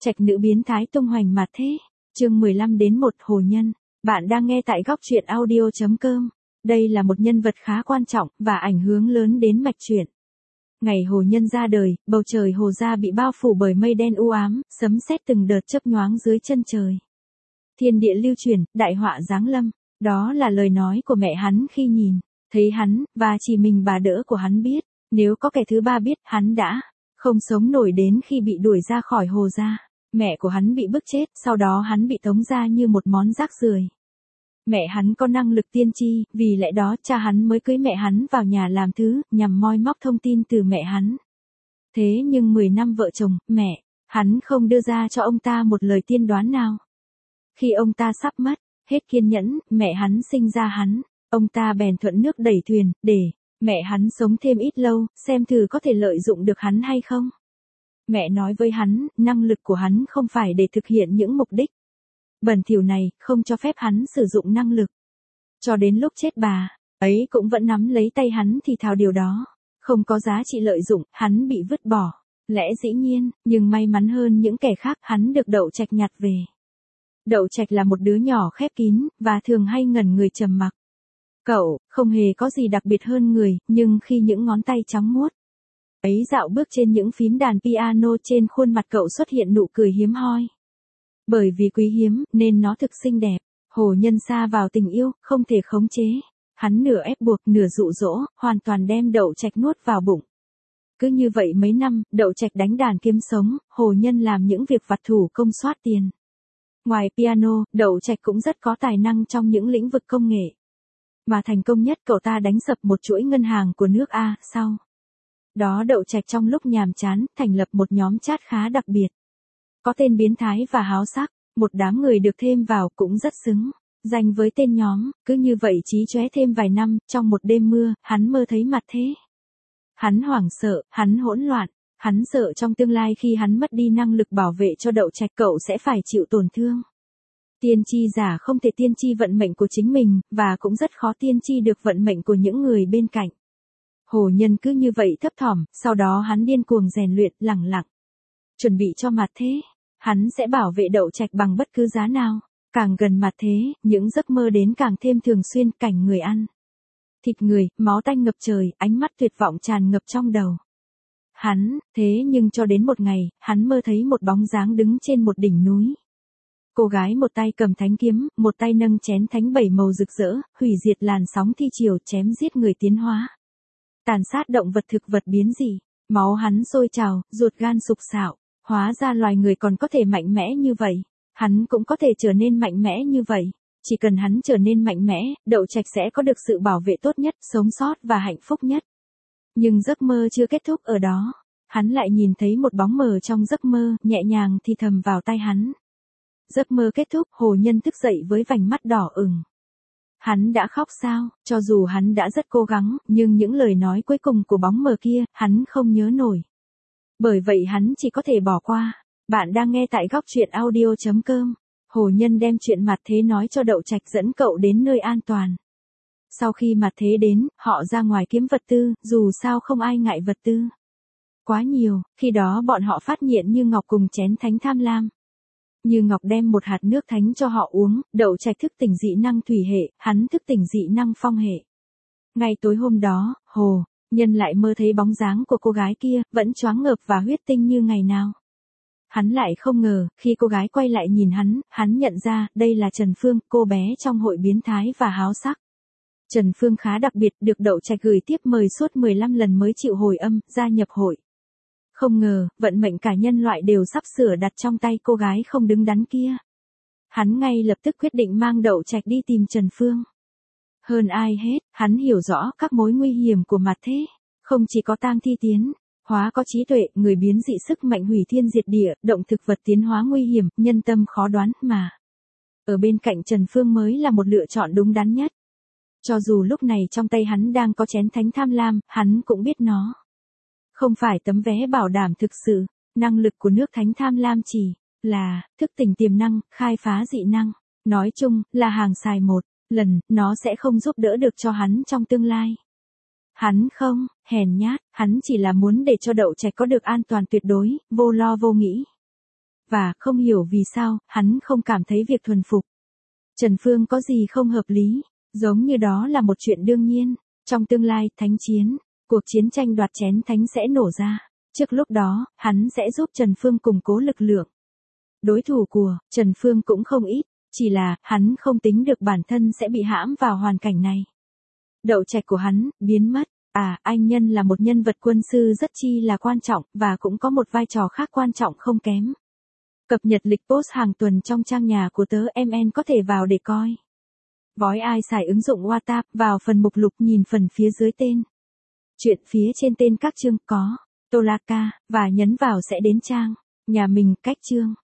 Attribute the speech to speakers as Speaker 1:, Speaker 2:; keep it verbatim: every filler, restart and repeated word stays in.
Speaker 1: Trạch nữ biến thái tung hoành mặt thế. Chương mười lăm đến một Hồ Nhân. Bạn đang nghe tại góc truyện audio chấm com. Đây là một nhân vật khá quan trọng và ảnh hưởng lớn đến mạch truyện. Ngày Hồ Nhân ra đời, bầu trời Hồ gia bị bao phủ bởi mây đen u ám, sấm sét từng đợt chớp nhoáng dưới chân trời. Thiên địa lưu chuyển, đại họa giáng lâm. Đó là lời nói của mẹ hắn khi nhìn thấy hắn, và chỉ mình bà đỡ của hắn biết. Nếu có kẻ thứ ba biết, hắn đã không sống nổi đến khi bị đuổi ra khỏi Hồ gia. Mẹ của hắn bị bức chết, sau đó hắn bị tống ra như một món rác rưởi. Mẹ hắn có năng lực tiên tri, vì lẽ đó cha hắn mới cưới mẹ hắn vào nhà làm thứ, nhằm moi móc thông tin từ mẹ hắn. Thế nhưng mười năm vợ chồng, mẹ hắn không đưa ra cho ông ta một lời tiên đoán nào. Khi ông ta sắp mất hết kiên nhẫn, mẹ hắn sinh ra hắn, ông ta bèn thuận nước đẩy thuyền, để mẹ hắn sống thêm ít lâu, xem thử có thể lợi dụng được hắn hay không. Mẹ nói với hắn, năng lực của hắn không phải để thực hiện những mục đích bẩn thỉu này, không cho phép hắn sử dụng năng lực. Cho đến lúc chết bà ấy cũng vẫn nắm lấy tay hắn thì thào điều đó không có giá trị lợi dụng, hắn bị vứt bỏ. Lẽ dĩ nhiên, nhưng may mắn hơn những kẻ khác, hắn được Đậu Trạch nhặt về. Đậu Trạch là một đứa nhỏ khép kín, và thường hay ngẩn người trầm mặc. Cậu không hề có gì đặc biệt hơn người, nhưng khi những ngón tay trắng muốt ấy dạo bước trên những phím đàn piano, trên khuôn mặt cậu xuất hiện nụ cười hiếm hoi. Bởi vì quý hiếm, nên nó thực xinh đẹp. Hồ Nhân sa vào tình yêu, không thể khống chế. Hắn nửa ép buộc, nửa dụ dỗ, hoàn toàn đem Đậu Trạch nuốt vào bụng. Cứ như vậy mấy năm, Đậu Trạch đánh đàn kiếm sống, Hồ Nhân làm những việc vặt thủ công soát tiền. Ngoài piano, Đậu Trạch cũng rất có tài năng trong những lĩnh vực công nghệ. Mà thành công nhất, cậu ta đánh sập một chuỗi ngân hàng của nước A. Sau đó Đậu Trạch trong lúc nhàm chán, thành lập một nhóm chat khá đặc biệt. Có tên biến thái và háo sắc, một đám người được thêm vào cũng rất xứng danh với tên nhóm. Cứ như vậy chí chóe thêm vài năm, trong một đêm mưa, hắn mơ thấy mặt thế. Hắn hoảng sợ, hắn hỗn loạn, hắn sợ trong tương lai khi hắn mất đi năng lực bảo vệ cho Đậu Trạch, cậu sẽ phải chịu tổn thương. Tiên tri giả không thể tiên tri vận mệnh của chính mình, và cũng rất khó tiên tri được vận mệnh của những người bên cạnh. Hồ Nhân cứ như vậy thấp thỏm, sau đó hắn điên cuồng rèn luyện, lẳng lặng chuẩn bị cho mặt thế. Hắn sẽ bảo vệ Đậu Trạch bằng bất cứ giá nào. Càng gần mặt thế, những giấc mơ đến càng thêm thường xuyên, cảnh người ăn thịt người, máu tanh ngập trời, ánh mắt tuyệt vọng tràn ngập trong đầu hắn. Thế nhưng cho đến một ngày, hắn mơ thấy một bóng dáng đứng trên một đỉnh núi. Cô gái một tay cầm thánh kiếm, một tay nâng chén thánh bảy màu rực rỡ, hủy diệt làn sóng thi triều, chém giết người tiến hóa, tàn sát động vật thực vật biến dị. Máu hắn sôi trào, ruột gan sục sạo. Hóa ra loài người còn có thể mạnh mẽ như vậy. Hắn cũng có thể trở nên mạnh mẽ như vậy. Chỉ cần hắn trở nên mạnh mẽ, Đậu Trạch sẽ có được sự bảo vệ tốt nhất, sống sót và hạnh phúc nhất. Nhưng giấc mơ chưa kết thúc ở đó. Hắn lại nhìn thấy một bóng mờ trong giấc mơ, nhẹ nhàng thì thầm vào tai hắn. Giấc mơ kết thúc, Hồ Nhân thức dậy với vành mắt đỏ ửng. Hắn đã khóc sao? Cho dù hắn đã rất cố gắng, nhưng những lời nói cuối cùng của bóng mờ kia, hắn không nhớ nổi. Bởi vậy hắn chỉ có thể bỏ qua. Bạn đang nghe tại góc truyện audio chấm com. Hồ Nhân đem chuyện mặt thế nói cho Đậu Trạch, dẫn cậu đến nơi an toàn. Sau khi mặt thế đến, họ ra ngoài kiếm vật tư, dù sao không ai ngại vật tư quá nhiều. Khi đó bọn họ phát hiện Như Ngọc cùng chén thánh tham lam. Như Ngọc đem một hạt nước thánh cho họ uống, Đậu Trạch thức tỉnh dị năng thủy hệ, hắn thức tỉnh dị năng phong hệ. Ngay tối hôm đó, Hồ Nhân lại mơ thấy bóng dáng của cô gái kia, vẫn choáng ngợp và huyết tinh như ngày nào. Hắn lại không ngờ, khi cô gái quay lại nhìn hắn, hắn nhận ra, đây là Trần Phương, cô bé trong hội biến thái và háo sắc. Trần Phương khá đặc biệt, được Đậu Trạch gửi tiếp mời suốt mười lăm lần mới chịu hồi âm, gia nhập hội. Không ngờ, vận mệnh cả nhân loại đều sắp sửa đặt trong tay cô gái không đứng đắn kia. Hắn ngay lập tức quyết định mang Đậu Trạch đi tìm Trần Phương. Hơn ai hết, hắn hiểu rõ các mối nguy hiểm của mặt thế. Không chỉ có tang thi tiến hóa có trí tuệ, người biến dị sức mạnh hủy thiên diệt địa, động thực vật tiến hóa nguy hiểm, nhân tâm khó đoán, mà ở bên cạnh Trần Phương mới là một lựa chọn đúng đắn nhất. Cho dù lúc này trong tay hắn đang có chén thánh tham lam, hắn cũng biết nó không phải tấm vé bảo đảm thực sự. Năng lực của nước thánh tham lam chỉ là thức tỉnh tiềm năng, khai phá dị năng. Nói chung là hàng xài một lần, nó sẽ không giúp đỡ được cho hắn trong tương lai. Hắn không hèn nhát, hắn chỉ là muốn để cho Đậu Trạch có được an toàn tuyệt đối, vô lo vô nghĩ. Và không hiểu vì sao, hắn không cảm thấy việc thuần phục Trần Phương có gì không hợp lý, giống như đó là một chuyện đương nhiên. Trong tương lai, thánh chiến, cuộc chiến tranh đoạt chén thánh sẽ nổ ra. Trước lúc đó, hắn sẽ giúp Trần Phương củng cố lực lượng. Đối thủ của Trần Phương cũng không ít, chỉ là hắn không tính được bản thân sẽ bị hãm vào hoàn cảnh này. Đậu trạch của hắn biến mất. À, anh Nhân là một nhân vật quân sư rất chi là quan trọng và cũng có một vai trò khác quan trọng không kém. Cập nhật lịch post hàng tuần trong trang nhà của tớ em en có thể vào để coi. Vói ai xài ứng dụng WhatsApp vào phần mục lục nhìn phần phía dưới tên. Chuyện phía trên tên các chương có Tolaka và nhấn vào sẽ đến trang nhà mình cách chương.